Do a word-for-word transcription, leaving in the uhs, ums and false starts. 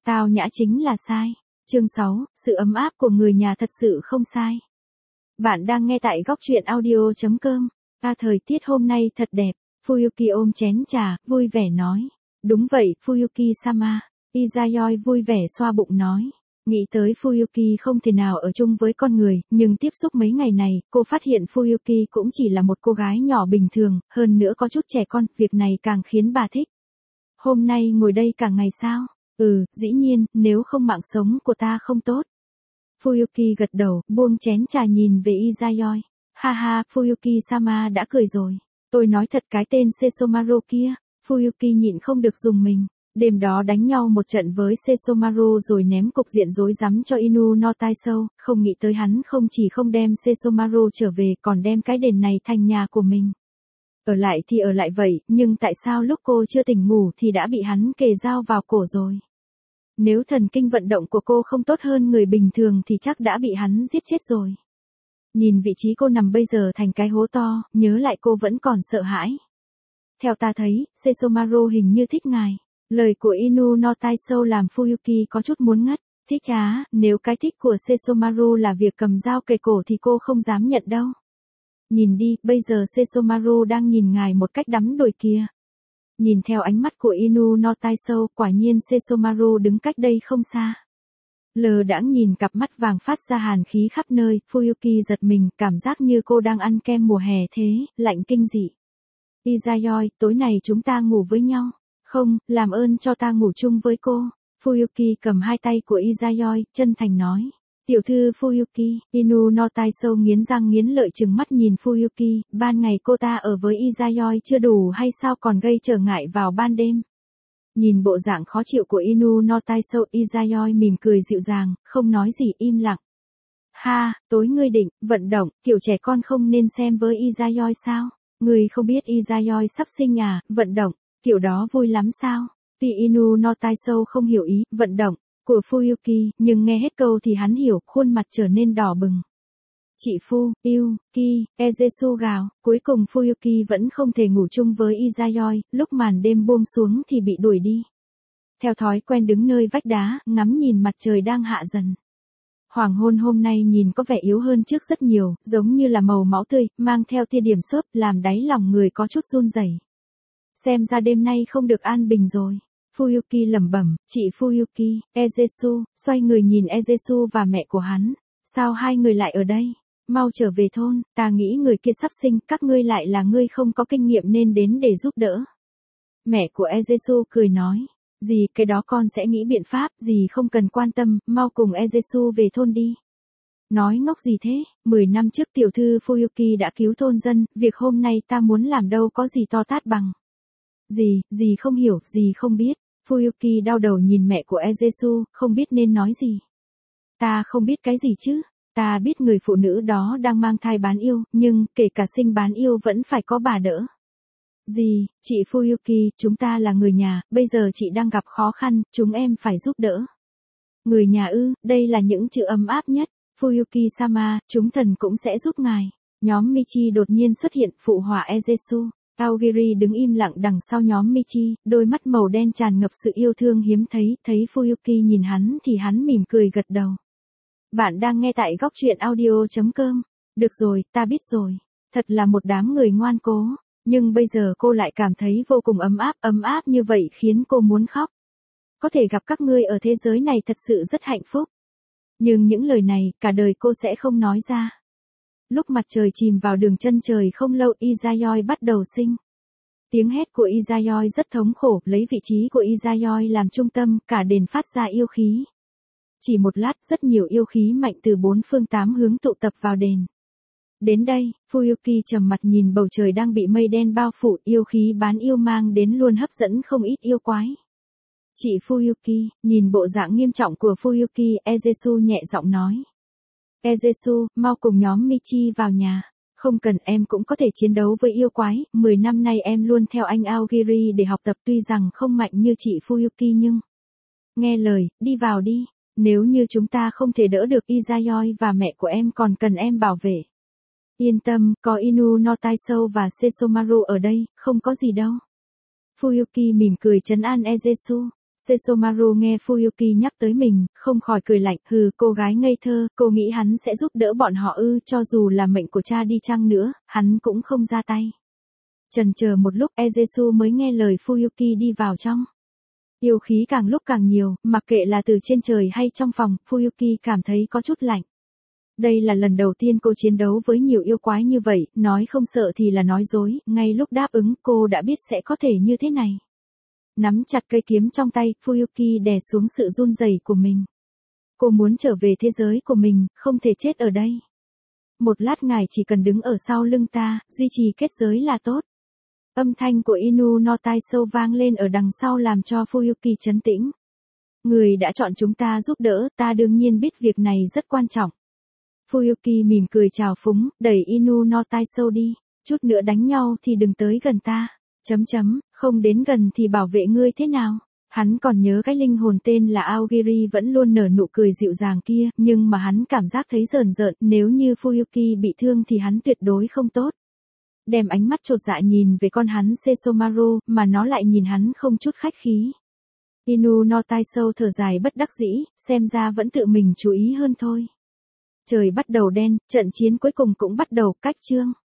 Tao nhã chính là sai. Chương sáu, sự ấm áp của người nhà thật sự không sai. Bạn đang nghe tại góc truyện audio chấm com. À, thời tiết hôm nay thật đẹp. Fuyuki ôm chén trà, vui vẻ nói. Đúng vậy, Fuyuki-sama. Izayoi vui vẻ xoa bụng nói. Nghĩ tới Fuyuki không thể nào ở chung với con người, nhưng tiếp xúc mấy ngày này, cô phát hiện Fuyuki cũng chỉ là một cô gái nhỏ bình thường, hơn nữa có chút trẻ con, việc này càng khiến bà thích. Hôm nay ngồi đây cả ngày sao? Ừ, dĩ nhiên, nếu không mạng sống của ta không tốt. Fuyuki gật đầu, buông chén trà nhìn về Izayoi. Ha ha, Fuyuki-sama đã cười rồi. Tôi nói thật cái tên Sesomaru kia. Fuyuki nhịn không được dùng mình. Đêm đó đánh nhau một trận với Sesomaru rồi ném cục diện rối rắm cho Inu no Taisho, không nghĩ tới hắn không chỉ không đem Sesomaru trở về còn đem cái đền này thành nhà của mình. Ở lại thì ở lại vậy, nhưng tại sao lúc cô chưa tỉnh ngủ thì đã bị hắn kề dao vào cổ rồi? Nếu thần kinh vận động của cô không tốt hơn người bình thường thì chắc đã bị hắn giết chết rồi. Nhìn vị trí cô nằm bây giờ thành cái hố to, nhớ lại cô vẫn còn sợ hãi. Theo ta thấy, Sesomaru hình như thích ngài. Lời của Inu no Taisho làm Fuyuki có chút muốn ngất. Thích á, nếu cái thích của Sesomaru là việc cầm dao kề cổ thì cô không dám nhận đâu. Nhìn đi, bây giờ Sesomaru đang nhìn ngài một cách đắm đuổi kìa. Nhìn theo ánh mắt của Inu no Taisho, quả nhiên Sesomaru đứng cách đây không xa. Lờ đãng nhìn cặp mắt vàng phát ra hàn khí khắp nơi, Fuyuki giật mình, cảm giác như cô đang ăn kem mùa hè thế, lạnh kinh dị. Izayoi, tối này chúng ta ngủ với nhau. Không, làm ơn cho ta ngủ chung với cô. Fuyuki cầm hai tay của Izayoi, chân thành nói. Tiểu thư Fuyuki, Inu no Taisho nghiến răng nghiến lợi trừng mắt nhìn Fuyuki, ban ngày cô ta ở với Izayoi chưa đủ hay sao còn gây trở ngại vào ban đêm. Nhìn bộ dạng khó chịu của Inu no Taisho, Izayoi mỉm cười dịu dàng, không nói gì im lặng. Ha, tối ngươi định, vận động, kiểu trẻ con không nên xem với Izayoi sao? Ngươi không biết Izayoi sắp sinh à, vận động, kiểu đó vui lắm sao? Tuy Inu no Taisho không hiểu ý, vận động của Fuyuki, nhưng nghe hết câu thì hắn hiểu, khuôn mặt trở nên đỏ bừng. Chị Phu, yêu, Ki, Ezesu gào, cuối cùng Fuyuki vẫn không thể ngủ chung với Izayoi, lúc màn đêm buông xuống thì bị đuổi đi. Theo thói quen đứng nơi vách đá, ngắm nhìn mặt trời đang hạ dần. Hoàng hôn hôm nay nhìn có vẻ yếu hơn trước rất nhiều, giống như là màu máu tươi, mang theo tia điểm xốp, làm đáy lòng người có chút run rẩy. Xem ra đêm nay không được an bình rồi. Fuyuki lẩm bẩm, chị Fuyuki, Ezesu, xoay người nhìn Ezesu và mẹ của hắn. Sao hai người lại ở đây? Mau trở về thôn, ta nghĩ người kia sắp sinh, các ngươi lại là ngươi không có kinh nghiệm nên đến để giúp đỡ. Mẹ của Ezesu cười nói, dì cái đó con sẽ nghĩ biện pháp, dì không cần quan tâm, mau cùng Ezesu về thôn đi. Nói ngốc gì thế, mười năm trước tiểu thư Fuyuki đã cứu thôn dân, việc hôm nay ta muốn làm đâu có gì to tát bằng. Dì, dì không hiểu, dì không biết. Fuyuki đau đầu nhìn mẹ của Ezesu, không biết nên nói gì. Ta không biết cái gì chứ, ta biết người phụ nữ đó đang mang thai bán yêu, nhưng kể cả sinh bán yêu vẫn phải có bà đỡ. Dì, chị Fuyuki, chúng ta là người nhà, bây giờ chị đang gặp khó khăn, chúng em phải giúp đỡ. Người nhà ư, đây là những chữ ấm áp nhất. Fuyuki-sama, chúng thần cũng sẽ giúp ngài. Nhóm Michi đột nhiên xuất hiện, phụ họa Ezesu. Aogiri đứng im lặng đằng sau nhóm Michi, đôi mắt màu đen tràn ngập sự yêu thương hiếm thấy, thấy Fuyuki nhìn hắn thì hắn mỉm cười gật đầu. Bạn đang nghe tại góc truyện audio chấm com. Được rồi, ta biết rồi. Thật là một đám người ngoan cố, nhưng bây giờ cô lại cảm thấy vô cùng ấm áp, ấm áp như vậy khiến cô muốn khóc. Có thể gặp các ngươi ở thế giới này thật sự rất hạnh phúc. Nhưng những lời này, cả đời cô sẽ không nói ra. Lúc mặt trời chìm vào đường chân trời không lâu, Izayoi bắt đầu sinh. Tiếng hét của Izayoi rất thống khổ, lấy vị trí của Izayoi làm trung tâm, cả đền phát ra yêu khí. Chỉ một lát, rất nhiều yêu khí mạnh từ bốn phương tám hướng tụ tập vào đền. Đến đây, Fuyuki trầm mặt nhìn bầu trời đang bị mây đen bao phủ, yêu khí bán yêu mang đến luôn hấp dẫn không ít yêu quái. Chị Fuyuki, nhìn bộ dạng nghiêm trọng của Fuyuki, Ezesu nhẹ giọng nói. Ezesu, mau cùng nhóm Michi vào nhà. Không cần, em cũng có thể chiến đấu với yêu quái, mười năm nay em luôn theo anh Aogiri để học tập, tuy rằng không mạnh như chị Fuyuki nhưng... Nghe lời, đi vào đi, nếu như chúng ta không thể đỡ được Izayoi và mẹ của em còn cần em bảo vệ. Yên tâm, có Inu no Taisho và Sesomaru ở đây, không có gì đâu. Fuyuki mỉm cười trấn an Ezesu. Sesomaru nghe Fuyuki nhắc tới mình, không khỏi cười lạnh, hừ, cô gái ngây thơ, cô nghĩ hắn sẽ giúp đỡ bọn họ ư, cho dù là mệnh của cha đi chăng nữa, hắn cũng không ra tay. Chần chờ một lúc, Ejesu mới nghe lời Fuyuki đi vào trong. Yêu khí càng lúc càng nhiều, mặc kệ là từ trên trời hay trong phòng, Fuyuki cảm thấy có chút lạnh. Đây là lần đầu tiên cô chiến đấu với nhiều yêu quái như vậy, nói không sợ thì là nói dối, ngay lúc đáp ứng cô đã biết sẽ có thể như thế này. Nắm chặt cây kiếm trong tay, Fuyuki đè xuống sự run rẩy của mình. Cô muốn trở về thế giới của mình, không thể chết ở đây. Một lát ngài chỉ cần đứng ở sau lưng ta, duy trì kết giới là tốt. Âm thanh của Inu no Taisho vang lên ở đằng sau làm cho Fuyuki trấn tĩnh. Người đã chọn chúng ta giúp đỡ, ta đương nhiên biết việc này rất quan trọng. Fuyuki mỉm cười chào phúng, đẩy Inu no Taisho đi. Chút nữa đánh nhau thì đừng tới gần ta. Chấm chấm, không đến gần thì bảo vệ ngươi thế nào? Hắn còn nhớ cái linh hồn tên là Aogiri vẫn luôn nở nụ cười dịu dàng kia, nhưng mà hắn cảm giác thấy rờn rợn, nếu như Fuyuki bị thương thì hắn tuyệt đối không tốt. Đem ánh mắt chột dạ nhìn về con hắn Sesomaru, mà nó lại nhìn hắn không chút khách khí. Inu no Taisho thở dài bất đắc dĩ, xem ra vẫn tự mình chú ý hơn thôi. Trời bắt đầu đen, trận chiến cuối cùng cũng bắt đầu, cách chương.